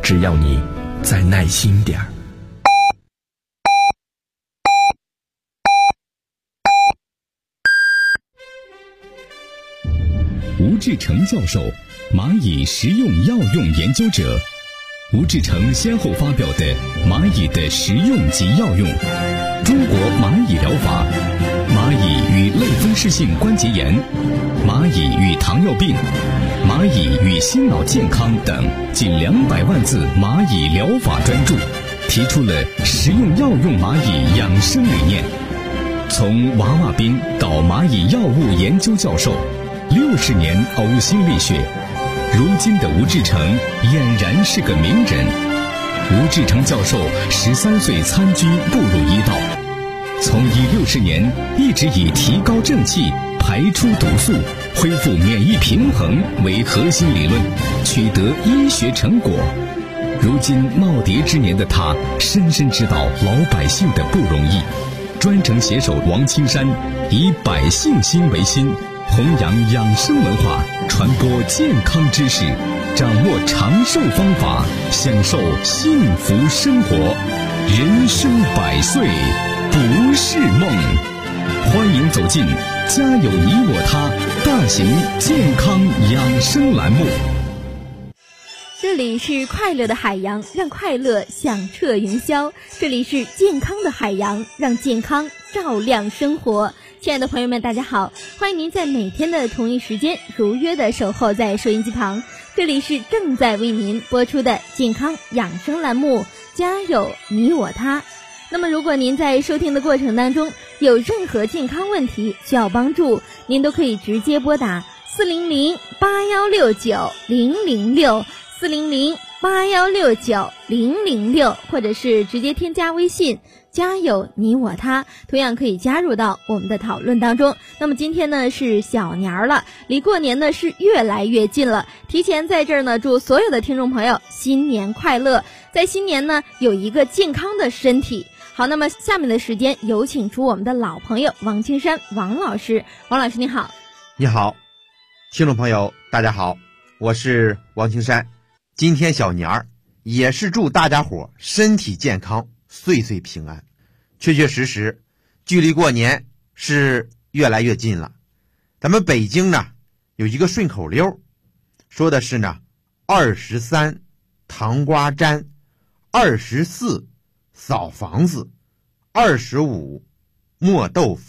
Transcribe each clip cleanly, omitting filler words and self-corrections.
只要你再耐心点儿。 吴志成教授，蚂蚁食用药用研究者。吴志成先后发表的《蚂蚁的食用及药用》、《中国蚂蚁疗法》、《蚂蚁与类风湿性关节炎》、《蚂蚁与糖尿病》、《蚂蚁与心脑健康》等近200万字蚂蚁疗法专著，提出了食用药用蚂蚁养生理念。从娃娃兵到蚂蚁药物研究教授，60年呕心沥血，如今的吴志成俨然是个名人。吴志成教授13岁参军步入医道，从医60年一直以提高正气、排出毒素、恢复免疫平衡为核心理论，取得医学成果。如今耄耋之年的他，深深知道老百姓的不容易，专程携手王青山，以百姓心为心，弘扬养生文化，传播健康知识，掌握长寿方法，享受幸福生活。人生100岁不是梦。欢迎走进家有你我他大型健康养生栏目。 这里是快乐的海洋，让快乐响彻云霄。这里是健康的海洋，让健康照亮生活。亲爱的朋友们，大家好，欢迎您在每天的同一时间如约的守候在收音机旁。这里是正在为您播出的健康养生栏目，家有你我他。那么如果您在收听的过程当中有任何健康问题需要帮助，您都可以直接拨打400-8169-006 400-8169-006，或者是直接添加微信家有你我他，同样可以加入到我们的讨论当中。那么今天呢是小年了，离过年呢是越来越近了，提前在这儿呢祝所有的听众朋友新年快乐，在新年呢有一个健康的身体。好，那么下面的时间有请出我们的老朋友王青山王老师。王老师你好。 你好，听众朋友大家好，我是王青山。今天小年儿，也是祝大家伙身体健康，岁岁平安。确确实实距离过年是越来越近了。咱们北京呢有一个顺口溜，说的是呢23糖瓜粘，24扫房子，25磨豆腐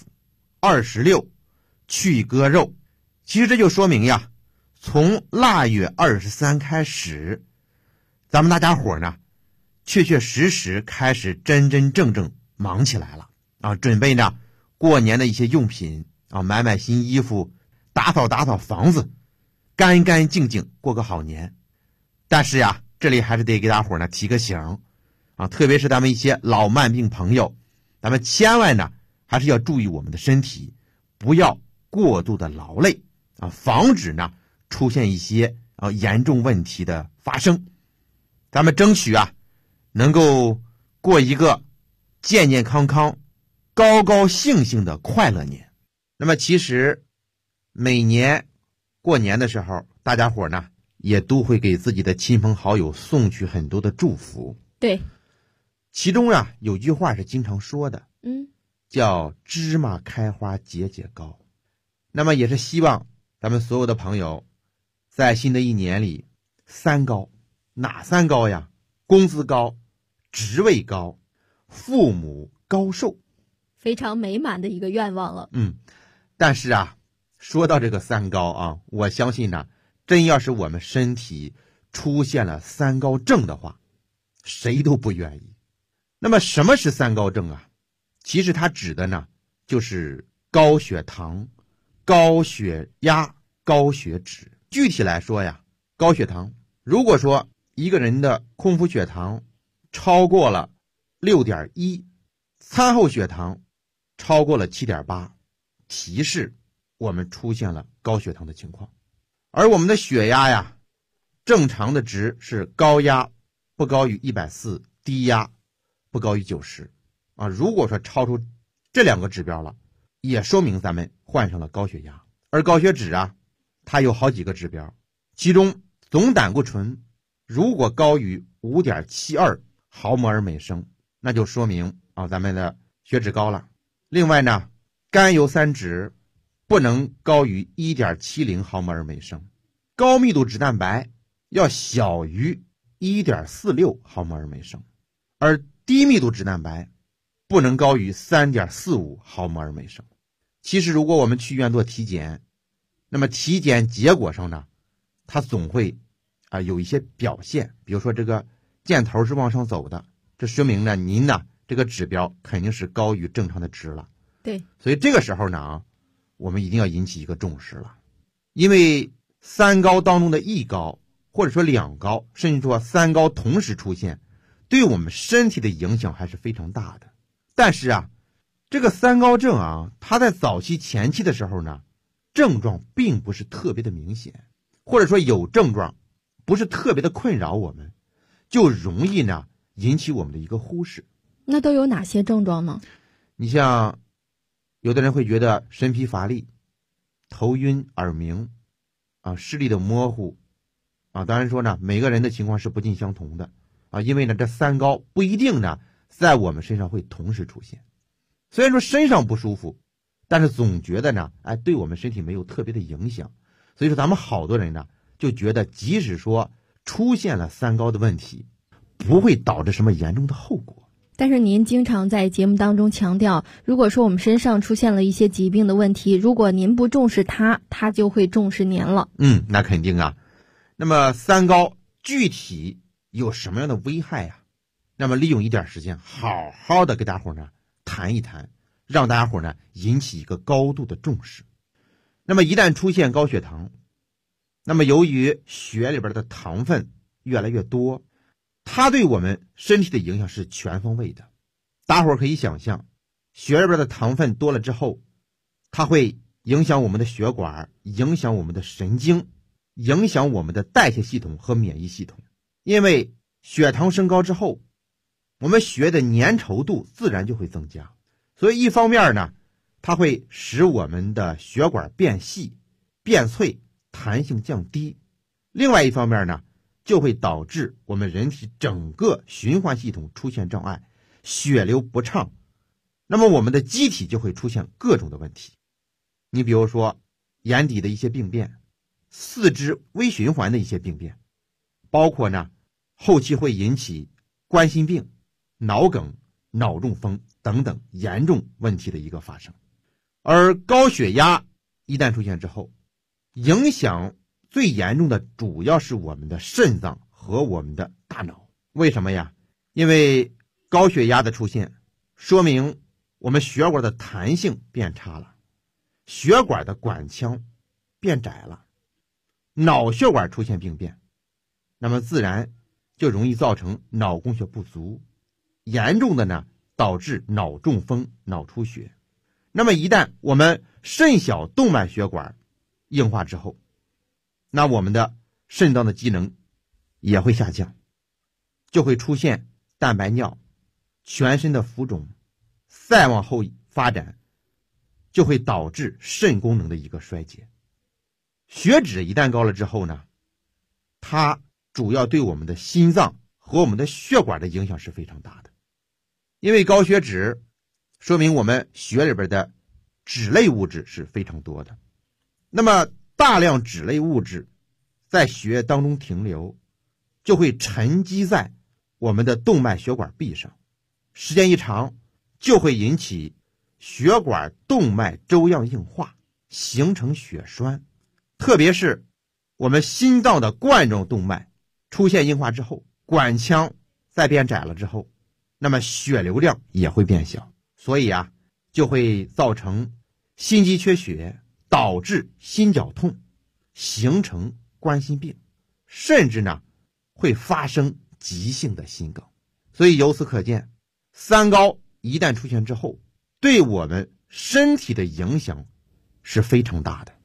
，26去割肉。其实这就说明呀，从腊月23开始，咱们大家伙呢确确实实开始真真正正忙起来了啊！准备呢过年的一些用品啊，买买新衣服，打扫打扫房子，干干净净过个好年。但是呀，这里还是得给大伙呢提个醒啊，特别是咱们一些老慢病朋友，咱们千万呢还是要注意我们的身体，不要过度的劳累啊，防止呢出现一些严重问题的发生。咱们争取啊能够过一个健健康康、高高兴兴的快乐年。那么其实每年过年的时候，大家伙呢也都会给自己的亲朋好友送去很多的祝福。 对， 其中啊有句话是经常说的，叫芝麻开花节节高。那么也是希望咱们所有的朋友在新的一年里3高。哪3高呀？工资高，职位高，父母高寿。 非常美满的一个愿望了。 但是啊，说到这个3高啊，我相信呢，真要是我们身体出现了3高症的话，谁都不愿意。那么什么是3高症啊？其实它指的呢就是高血糖、高血压、高血脂。具体来说呀，高血糖，如果说一个人的空腹血糖超过了 6.1， 餐后血糖超过了 7.8， 提示我们出现了高血糖的情况。而我们的血压呀，正常的值是高压不高于140，低压不高于90啊。如果说超出这2个指标了，也说明咱们患上了高血压。而高血脂啊，它有好几个指标，其中总胆固醇如果高于 5.72 毫摩尔每升，那就说明咱们的血脂高了。另外呢，甘油三酯不能高于 1.70 毫摩尔每升，高密度脂蛋白要小于 1.46 毫摩尔每升，而低密度脂蛋白不能高于 3.45 毫摩尔每升。其实如果我们去医院做体检，那么体检结果上呢，它总会有一些表现，比如说这个箭头是往上走的，这说明呢您呢这个指标肯定是高于正常的值了。 对， 所以这个时候呢我们一定要引起一个重视了。因为三高当中的一高或者说两高，甚至说三高同时出现，对我们身体的影响还是非常大的。但是这个三高症它在早期前期的时候呢，症状并不是特别的明显，或者说有症状不是特别的困扰我们，就容易呢引起我们的一个忽视。 那都有哪些症状呢？ 你像有的人会觉得身疲乏力、头晕耳鸣视力的模糊当然说呢每个人的情况是不尽相同的因为呢这三高不一定呢在我们身上会同时出现。虽然说身上不舒服，但是总觉得呢对我们身体没有特别的影响。所以说咱们好多人呢就觉得即使说出现了三高的问题，不会导致什么严重的后果。 但是您经常在节目当中强调，如果说我们身上出现了一些疾病的问题，如果您不重视它，它就会重视您了。 那肯定那么三高具体有什么样的危害那么利用一点时间好好的给大伙呢谈一谈，让大家伙呢引起一个高度的重视。那么一旦出现高血糖，那么由于血里边的糖分越来越多，它对我们身体的影响是全方位的。大伙可以想象，血里边的糖分多了之后，它会影响我们的血管，影响我们的神经，影响我们的代谢系统和免疫系统。因为血糖升高之后，我们血的粘稠度自然就会增加，所以一方面呢，它会使我们的血管变细、变脆，弹性降低；另外一方面呢，就会导致我们人体整个循环系统出现障碍，血流不畅，那么我们的机体就会出现各种的问题。你比如说眼底的一些病变，四肢微循环的一些病变，包括呢后期会引起冠心病、脑梗、脑中风等等严重问题的一个发生。而高血压一旦出现之后，影响最严重的主要是我们的肾脏和我们的大脑。为什么呀？因为高血压的出现说明我们血管的弹性变差了，血管的管腔变窄了，脑血管出现病变，那么自然就容易造成脑供血不足，严重的呢导致脑中风、脑出血。那么一旦我们肾小动脉血管硬化之后，那我们的肾脏的机能也会下降，就会出现蛋白尿、全身的浮肿，再往后发展就会导致肾功能的一个衰竭。血脂一旦高了之后呢，它主要对我们的心脏和我们的血管的影响是非常大的。因为高血脂说明我们血里边的脂类物质是非常多的，那么大量脂类物质在血液当中停留，就会沉积在我们的动脉血管壁上，时间一长就会引起血管动脉粥样硬化，形成血栓。特别是我们心脏的冠状动脉出现硬化之后，管腔再变窄了之后，那么血流量也会变小，所以就会造成心肌缺血，导致心绞痛，形成冠心病，甚至呢会发生急性的心梗。所以由此可见，三高一旦出现之后，对我们身体的影响是非常大的。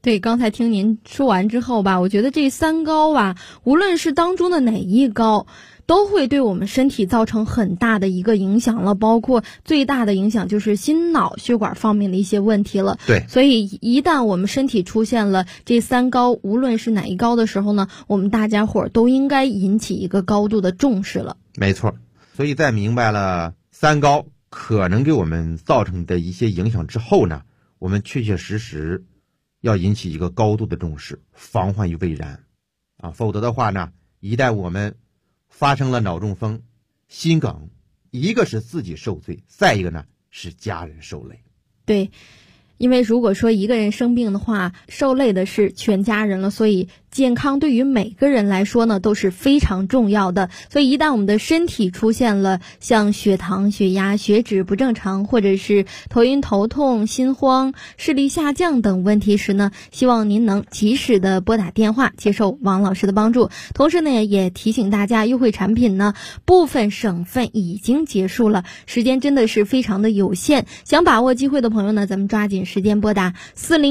对，刚才听您说完之后吧，我觉得这三高吧，无论是当中的哪一高，都会对我们身体造成很大的一个影响了，包括最大的影响就是心脑血管方面的一些问题了。 对， 所以一旦我们身体出现了这三高，无论是哪一高的时候呢，我们大家伙都应该引起一个高度的重视了。 没错，所以在明白了三高可能给我们造成的一些影响之后呢，我们确确实实要引起一个高度的重视，防患于未然啊！否则的话呢，一旦我们发生了脑中风、心梗，一个是自己受罪，再一个呢是家人受累。 对，因为如果说一个人生病的话，受累的是全家人了，所以健康对于每个人来说呢都是非常重要的。所以一旦我们的身体出现了像血糖、血压、血脂不正常，或者是头晕头痛、心慌、视力下降等问题时呢，希望您能及时的拨打电话接受王老师的帮助。同时呢也提醒大家，优惠产品呢部分省份已经结束了，时间真的是非常的有限，想把握机会的朋友呢，咱们抓紧时间拨打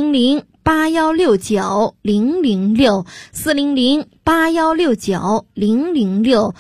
400-8169-006 400-8169-006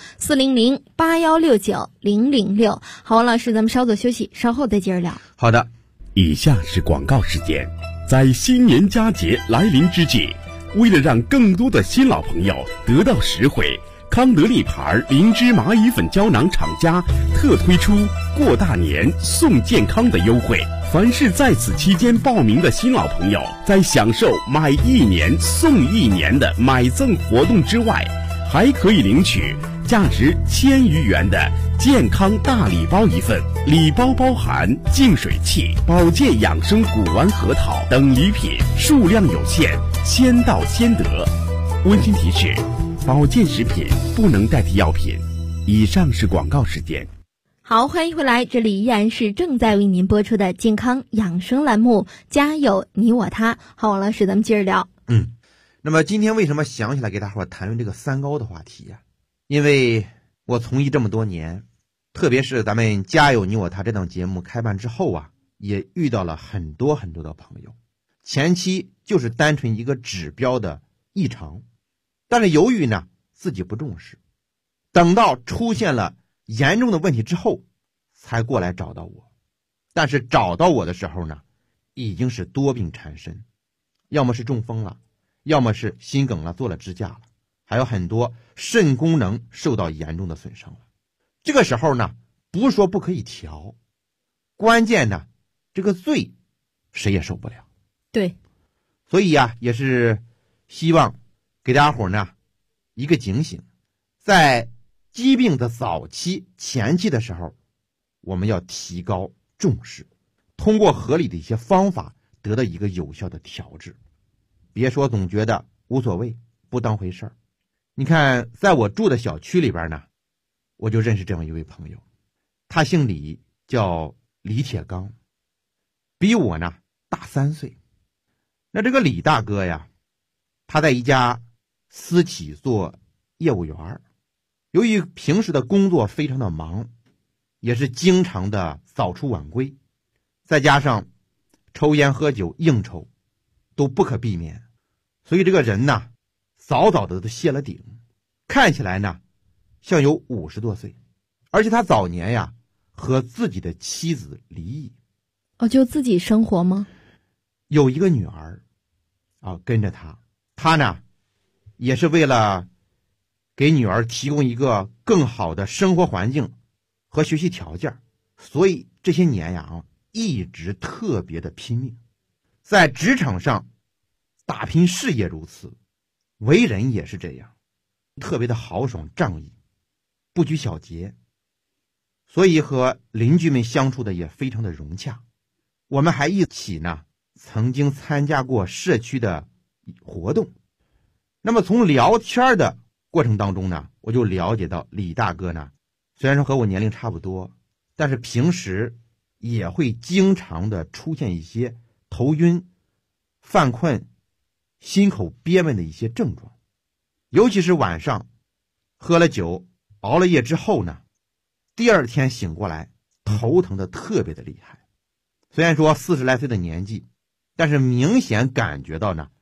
400-8169-006。好，王老师，咱们稍作休息，稍后再接着聊。 好的， 以下是广告时间。在新年佳节来临之际，为了让更多的新老朋友得到实惠，康德利牌灵芝蚂蚁粉胶囊厂家特推出过大年送健康的优惠。凡是在此期间报名的新老朋友，在享受买1年送1年的买赠活动之外，还可以领取价值1000余元的健康大礼包一份，礼包包含净水器、保健养生古丸核桃等礼品，数量有限，先到先得。温馨提示：保健食品不能代替药品。以上是广告时间。 好，欢迎回来，这里依然是正在为您播出的健康养生栏目，家有你我他。好，王老师，咱们接着聊。 那么今天为什么想起来给大伙谈论这个三高的话题呀？因为我从医这么多年，特别是咱们家有你我他这档节目开办之后啊，也遇到了很多很多的朋友，前期就是单纯一个指标的异常，但是由于呢自己不重视，等到出现了严重的问题之后才过来找到我，但是找到我的时候呢，已经是多病缠身，要么是中风了，要么是心梗了，做了支架了，还有很多肾功能受到严重的损伤了。这个时候呢，不是说不可以调，关键呢，这个罪谁也受不了。 对， 所以呀，也是希望给大家伙呢一个警醒，在疾病的早期前期的时候，我们要提高重视，通过合理的一些方法得到一个有效的调治，别说总觉得无所谓不当回事儿。你看在我住的小区里边呢，我就认识这样一位朋友，他姓李，叫李铁刚，比我呢大3岁。那这个李大哥呀，他在一家私企做业务员，由于平时的工作非常的忙，也是经常的早出晚归，再加上抽烟喝酒应酬都不可避免，所以这个人呢早早的都谢了顶，看起来呢像有50多岁，而且他早年呀和自己的妻子离异。 就自己生活吗？ 有一个女儿跟着他，他呢也是为了给女儿提供一个更好的生活环境和学习条件，所以这些年呀一直特别的拼命，在职场上打拼事业如此，为人也是这样，特别的豪爽仗义，不拘小节，所以和邻居们相处的也非常的融洽。我们还一起呢曾经参加过社区的活动。那么从聊天的过程当中呢，我就了解到李大哥呢，虽然说和我年龄差不多，但是平时也会经常的出现一些头晕、犯困、心口憋闷的一些症状，尤其是晚上喝了酒熬了夜之后呢，第二天醒过来头疼的特别的厉害。虽然说40来岁的年纪，但是明显感觉到呢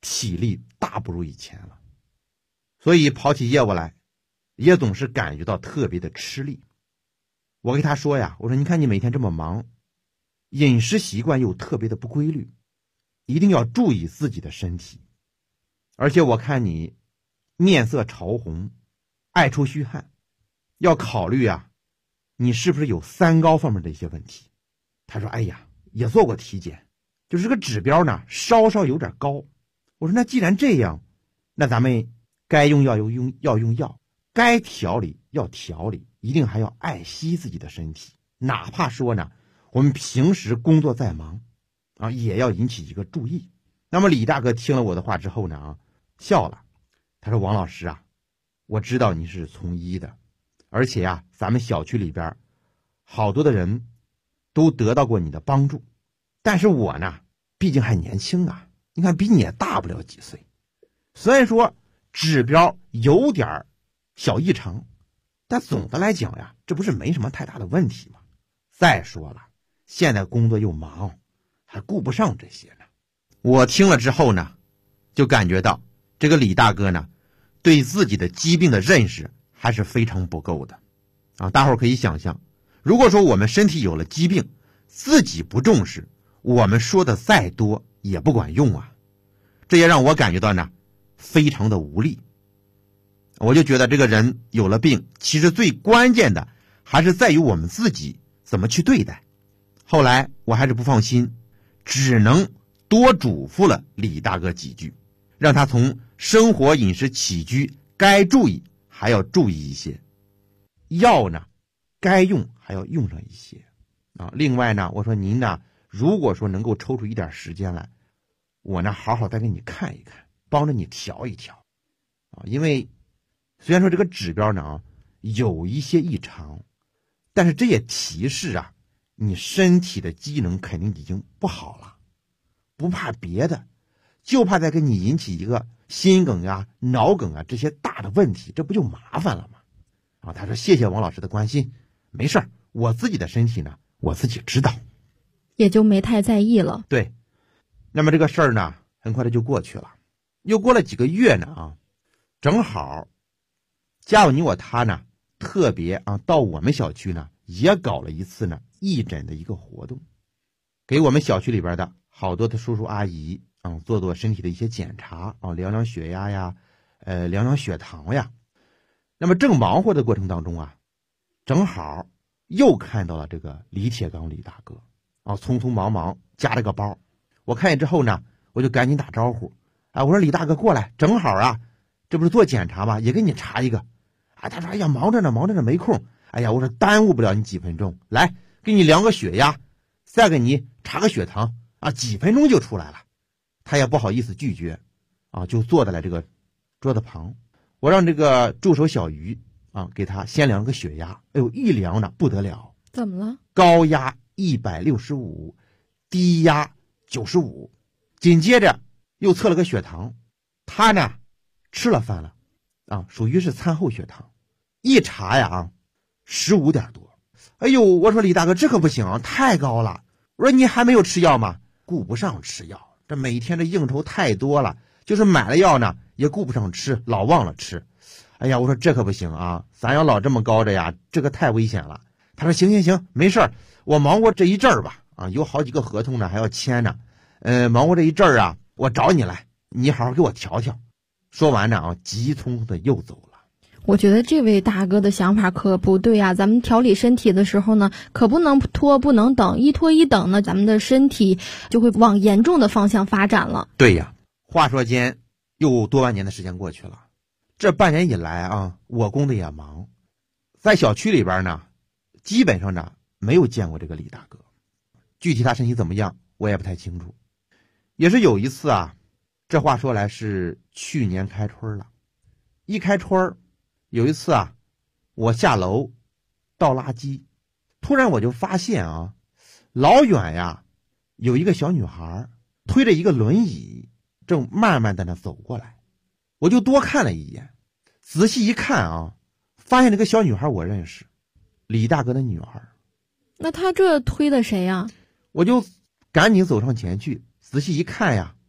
体力大不如以前了，所以跑起业务来也总是感觉到特别的吃力。我跟他说呀，我说你看你每天这么忙，饮食习惯又特别的不规律，一定要注意自己的身体。而且我看你面色潮红，爱出虚汗，要考虑啊，你是不是有三高方面的一些问题。他说哎呀，也做过体检，就是这个指标呢稍稍有点高。我说那既然这样，那咱们该用药要用药，该调理要调理，一定还要爱惜自己的身体。哪怕说呢我们平时工作再忙啊，也要引起一个注意。那么李大哥听了我的话之后呢笑了，他说王老师啊，我知道你是从医的，而且啊咱们小区里边好多的人都得到过你的帮助，但是我呢毕竟还年轻啊，你看比你也大不了几岁，虽然说指标有点小异常，但总的来讲呀，这不是没什么太大的问题吗？再说了，现在工作又忙，还顾不上这些呢。我听了之后呢，就感觉到这个李大哥呢对自己的疾病的认识还是非常不够的啊！大伙儿可以想象，如果说我们身体有了疾病，自己不重视，我们说的再多也不管用啊！这也让我感觉到呢非常的无力。我就觉得这个人有了病，其实最关键的还是在于我们自己怎么去对待。后来我还是不放心，只能多嘱咐了李大哥几句，让他从生活饮食起居该注意还要注意一些，药呢该用还要用上一些啊。另外呢，我说您呢如果说能够抽出一点时间来，我呢好好再给你看一看，帮着你调一调啊。因为虽然说这个指标呢有一些异常，但是这也提示啊你身体的机能肯定已经不好了。不怕别的，就怕再给你引起一个心梗啊脑梗啊这些大的问题，这不就麻烦了吗？啊，他说谢谢王老师的关心，没事儿，我自己的身体呢我自己知道， 也就没太在意了。 对，那么这个事儿呢很快的就过去了。又过了几个月呢啊，正好家有你我他呢特别啊到我们小区呢也搞了一次呢义诊的一个活动，给我们小区里边的好多的叔叔阿姨啊做做身体的一些检查啊，量量血压呀，量量血糖呀。那么正忙活的过程当中啊，正好又看到了这个李铁刚李大哥啊，匆匆忙忙夹了个包。我看见之后呢，我就赶紧打招呼，我说李大哥过来，正好啊，这不是做检查吗？也给你查一个。啊，他说哎呀忙着呢没空。哎呀，我说耽误不了你几分钟，来给你量个血压，再给你查个血糖啊，几分钟就出来了。他也不好意思拒绝啊，就坐在了这个桌子旁。我让这个助手小鱼啊给他先量个血压，哎呦一量呢不得了， 怎么了？ 高压165，低压95。紧接着又测了个血糖，他呢吃了饭了啊，属于是餐后血糖，一查呀15点多。哎呦，我说李大哥这可不行，太高了。我说你还没有吃药吗？顾不上吃药，这每天这应酬太多了，就是买了药呢也顾不上吃，老忘了吃。哎呀，我说这可不行啊，咱要老这么高着呀，这个太危险了。他说行，没事儿，我忙过这一阵儿吧，啊，有好几个合同呢还要签呢，忙过这一阵儿啊，我找你来，你好好给我调调。说完呢啊，急匆匆的又走了。 我觉得这位大哥的想法可不对啊，咱们调理身体的时候呢，可不能拖不能等，一拖一等呢，咱们的身体就会往严重的方向发展了。 对呀，话说间又多半年的时间过去了，这半年以来啊，我工作也忙，在小区里边呢基本上呢没有见过这个李大哥，具体他身体怎么样我也不太清楚。也是有一次啊，这话说来是去年开春了，一开春有一次啊，我下楼倒垃圾，突然我就发现啊，老远呀有一个小女孩推着一个轮椅正慢慢的走过来。我就多看了一眼，仔细一看啊，发现这个小女孩我认识，李大哥的女儿。 那他这推的谁呀？ 我就赶紧走上前去，仔细一看呀，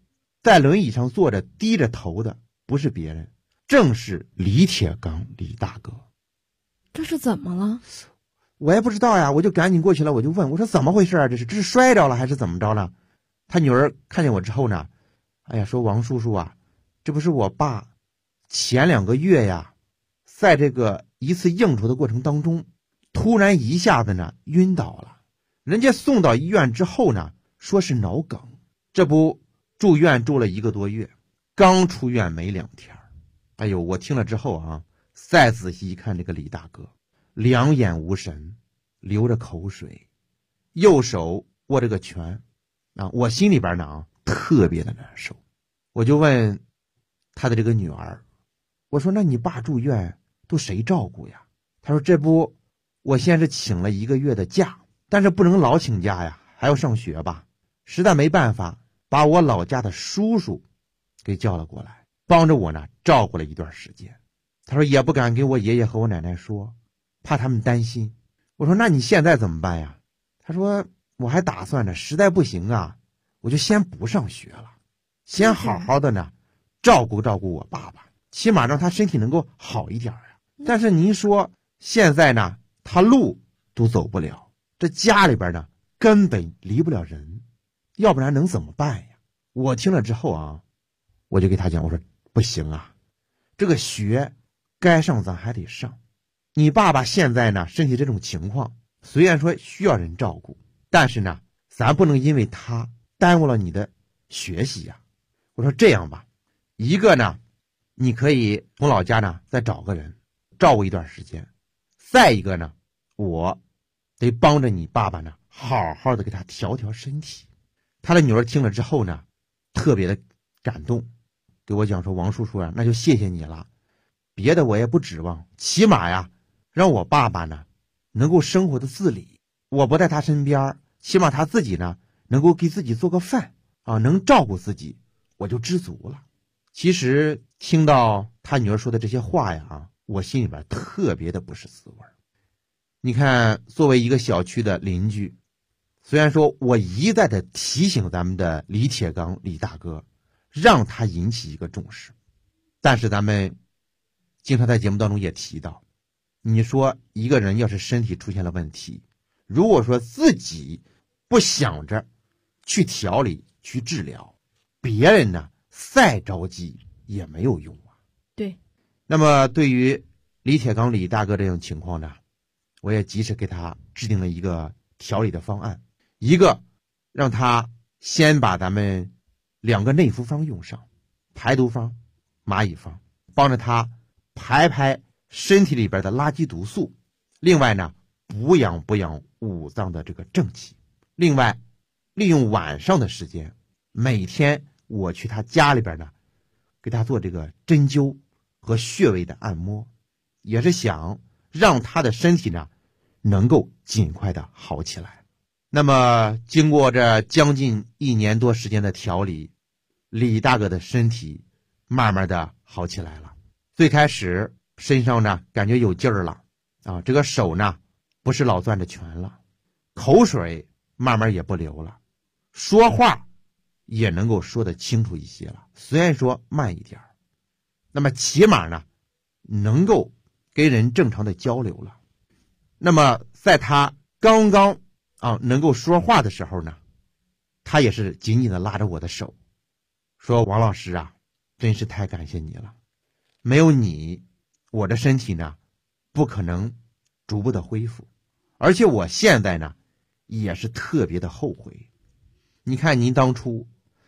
在轮椅上坐着低着头的不是别人，正是李铁刚李大哥。 这是怎么了？ 我也不知道呀，我就赶紧过去了，我就问，我说怎么回事啊？这是摔着了还是怎么着了？他女儿看见我之后呢，哎呀，说王叔叔啊，这不是我爸前2个月呀，在这个一次应酬的过程当中，突然一下子呢晕倒了，人家送到医院之后呢，说是脑梗，这不住院住了1个多月，刚出院没2天。哎呦，我听了之后啊，再仔细一看这个李大哥，两眼无神，流着口水，右手握着个拳啊，我心里边呢特别的难受。我就问他的这个女儿，我说那你爸住院都谁照顾呀？他说这不我先是请了1个月的假，但是不能老请假呀，还要上学吧，实在没办法，把我老家的叔叔给叫了过来，帮着我呢照顾了一段时间。他说也不敢给我爷爷和我奶奶说，怕他们担心。我说那你现在怎么办呀？他说我还打算着实在不行啊，我就先不上学了，先好好的呢照顾照顾我爸爸，起码让他身体能够好一点啊。但是您说现在呢他路都走不了，这家里边呢根本离不了人，要不然能怎么办呀？我听了之后啊，我就给他讲，我说不行啊，这个学该上咱还得上。你爸爸现在呢身体这种情况，虽然说需要人照顾，但是呢咱不能因为他耽误了你的学习呀。我说这样吧，一个呢你可以从老家呢再找个人照顾一段时间，再一个呢我得帮着你爸爸呢好好的给他调调身体。他的女儿听了之后呢特别的感动，给我讲说王叔叔啊，那就谢谢你了，别的我也不指望，起码呀让我爸爸呢能够生活的自理，我不在他身边，起码他自己呢能够给自己做个饭啊，能照顾自己，我就知足了。其实听到他女儿说的这些话呀，我心里边特别的不是滋味。你看作为一个小区的邻居，虽然说我一再的提醒咱们的李铁刚李大哥，让他引起一个重视，但是咱们经常在节目当中也提到，你说一个人要是身体出现了问题，如果说自己不想着去调理去治疗，别人呢再着急也没有用啊。 对。 那么对于李铁刚李大哥这种情况呢，我也及时给他制定了一个调理的方案，一个让他先把咱们2个内服方用上，排毒方蚂蚁方，帮着他排身体里边的垃圾毒素，另外呢补养五脏的这个正气。另外利用晚上的时间，每天我去他家里边呢给他做这个针灸和穴位的按摩，也是想让他的身体呢能够尽快的好起来。那么经过这将近1年多时间的调理，李大哥的身体慢慢的好起来了。最开始身上呢感觉有劲儿了啊，这个手呢不是老攥着拳了，口水慢慢也不流了，说话也能够说得清楚一些了，虽然说慢一点，那么起码呢能够跟人正常的交流了。那么在他刚刚能够说话的时候呢，他也是紧紧的拉着我的手，说王老师啊，真是太感谢你了，没有你我的身体呢不可能逐步的恢复，而且我现在呢也是特别的后悔。你看您当初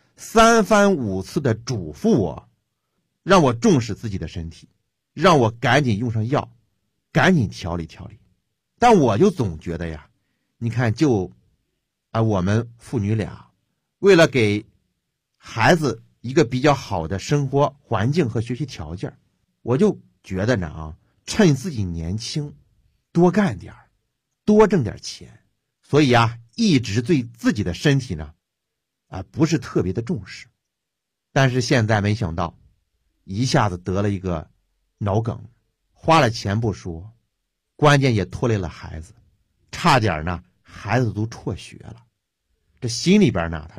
3番5次的嘱咐我，让我重视自己的身体，让我赶紧用上药，赶紧调理调理，但我就总觉得呀，你看就我们父女俩为了给孩子一个比较好的生活环境和学习条件，我就觉得呢趁自己年轻多干点，多挣点钱，所以一直对自己的身体呢不是特别的重视。但是现在没想到一下子得了一个脑梗，花了钱不说，关键也拖累了孩子，差点呢孩子都辍学了。这心里边呢他说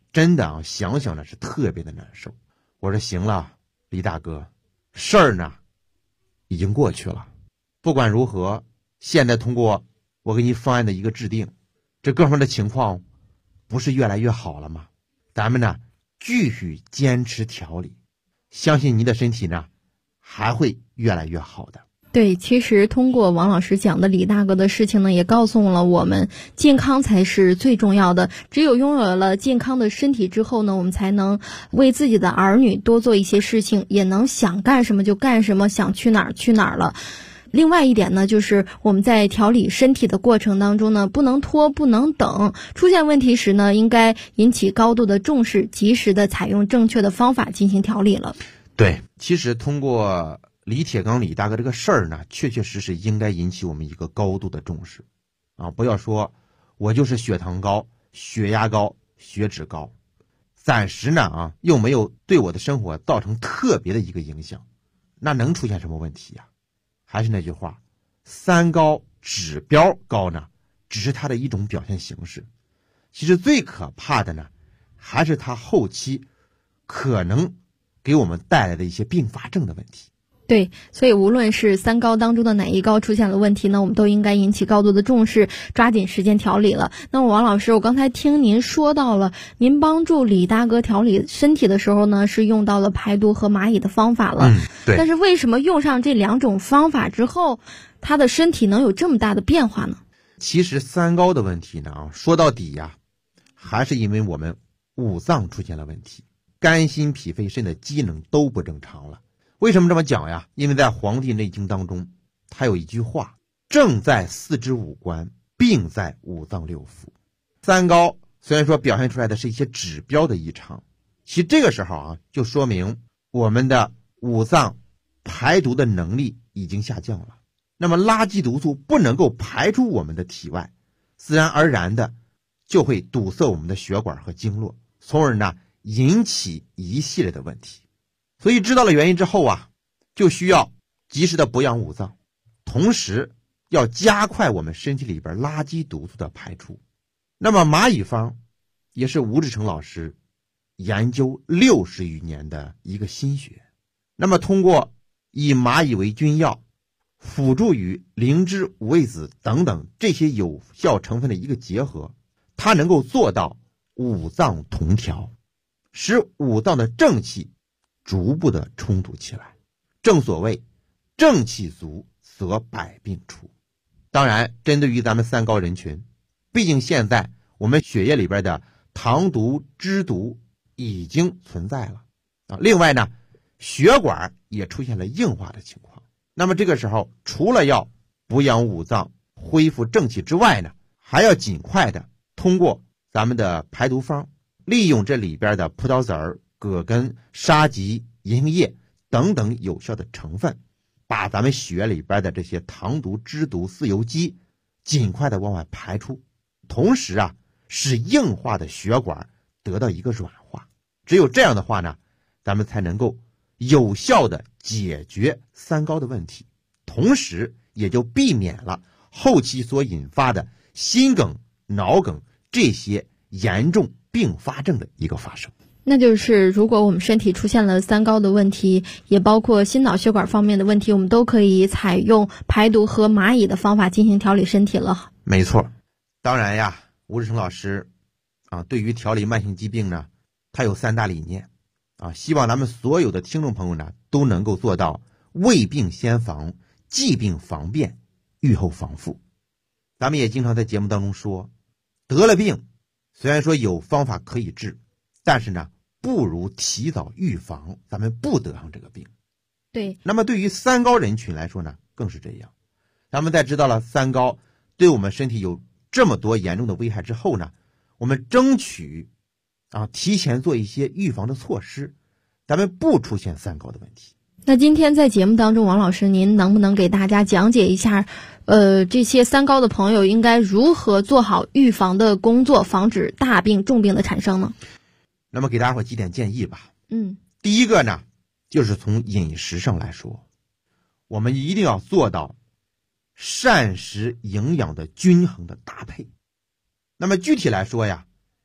真的啊，想想呢是特别的难受。我说行了，李大哥，事儿呢已经过去了，不管如何，现在通过我给你方案的一个制定，这哥们儿的情况不是越来越好了吗？咱们呢继续坚持调理，相信你的身体呢还会越来越好的。 对，其实通过王老师讲的李大哥的事情呢，也告诉了我们健康才是最重要的。只有拥有了健康的身体之后呢，我们才能为自己的儿女多做一些事情，也能想干什么就干什么，想去哪儿去哪儿了。另外一点呢，就是我们在调理身体的过程当中呢，不能拖，不能等，出现问题时呢，应该引起高度的重视，及时的采用正确的方法进行调理了。 对，其实通过李铁刚李大哥这个事儿呢，确确实实应该引起我们一个高度的重视啊！不要说我就是血糖高、血压高、血脂高，暂时呢又没有对我的生活造成特别的一个影响，那能出现什么问题呀？还是那句话，三高指标高呢，只是它的一种表现形式。其实最可怕的呢，还是它后期可能给我们带来的一些并发症的问题。 对，所以无论是三高当中的哪一高出现了问题呢，我们都应该引起高度的重视，抓紧时间调理了。那王老师，我刚才听您说到了，您帮助李大哥调理身体的时候呢，是用到了排毒和蚂蚁的方法了。 对。 但是为什么用上这两种方法之后，他的身体能有这么大的变化呢？ 其实三高的问题呢，说到底呀，还是因为我们五脏出现了问题，肝心脾肺肾的机能都不正常了。为什么这么讲呀？因为在《黄帝内经》当中，它有一句话：正在四肢五官，病在五脏六腑。三高虽然说表现出来的是一些指标的异常，其实这个时候就说明我们的五脏排毒的能力已经下降了。那么垃圾毒素不能够排出我们的体外，自然而然的就会堵塞我们的血管和经络，从而呢引起一系列的问题。所以知道了原因之后就需要及时的补养五脏，同时要加快我们身体里边垃圾毒素的排出。那么蚂蚁方也是吴志成老师研究60余年的一个心血。那么通过以蚂蚁为君药，辅助于灵芝、五味子等等这些有效成分的一个结合，它能够做到五脏同调，使五脏的正气逐步的充足起来。正所谓正气足则百病除。当然针对于咱们三高人群，毕竟现在我们血液里边的糖毒、脂毒已经存在了另外呢，血管也出现了硬化的情况。那么这个时候除了要补养五脏恢复正气之外呢，还要尽快的通过咱们的排毒方，利用这里边的葡萄籽儿、葛根、沙棘、银杏叶等等有效的成分，把咱们血液里边的这些糖毒、脂毒、自由基尽快的往外排出，同时使硬化的血管得到一个软化。只有这样的话呢，咱们才能够有效的解决三高的问题，同时也就避免了后期所引发的心梗、脑梗这些严重并发症的一个发生。 那就是如果我们身体出现了三高的问题，也包括心脑血管方面的问题，我们都可以采用排毒和蚂蚁的方法进行调理身体了。 没错。当然呀，吴志成老师对于调理慢性疾病呢，他有3大理念希望咱们所有的听众朋友呢都能够做到未病先防，既病防变，预后防复。咱们也经常在节目当中说，得了病虽然说有方法可以治，但是呢不如提早预防，咱们不得上这个病。 对。 那么对于三高人群来说呢更是这样。咱们在知道了三高对我们身体有这么多严重的危害之后呢，我们争取提前做一些预防的措施，咱们不出现三高的问题。 那今天在节目当中，王老师您能不能给大家讲解一下这些三高的朋友应该如何做好预防的工作，防止大病重病的产生呢？ 那么给大家伙几点建议吧。 第一个呢，就是从饮食上来说，我们一定要做到膳食营养的均衡的搭配。那么具体来说呀，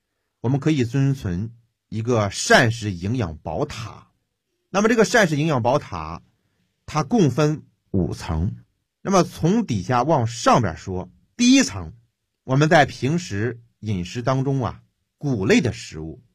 我们可以遵循一个膳食营养宝塔。那么这个膳食营养宝塔它共分5层，那么从底下往上边说，第一层我们在平时饮食当中谷类的食物，